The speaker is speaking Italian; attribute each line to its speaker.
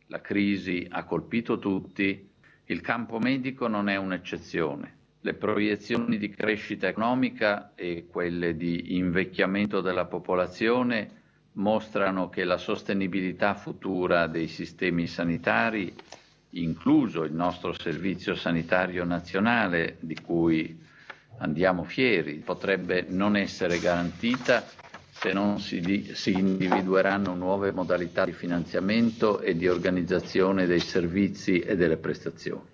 Speaker 1: la crisi ha colpito tutti, il campo medico non è un'eccezione. Le proiezioni di crescita economica e quelle di invecchiamento della popolazione mostrano che la sostenibilità futura dei sistemi sanitari, incluso il nostro Servizio Sanitario Nazionale, di cui andiamo fieri, potrebbe non essere garantita se non si individueranno nuove modalità di finanziamento e di organizzazione dei servizi e delle prestazioni.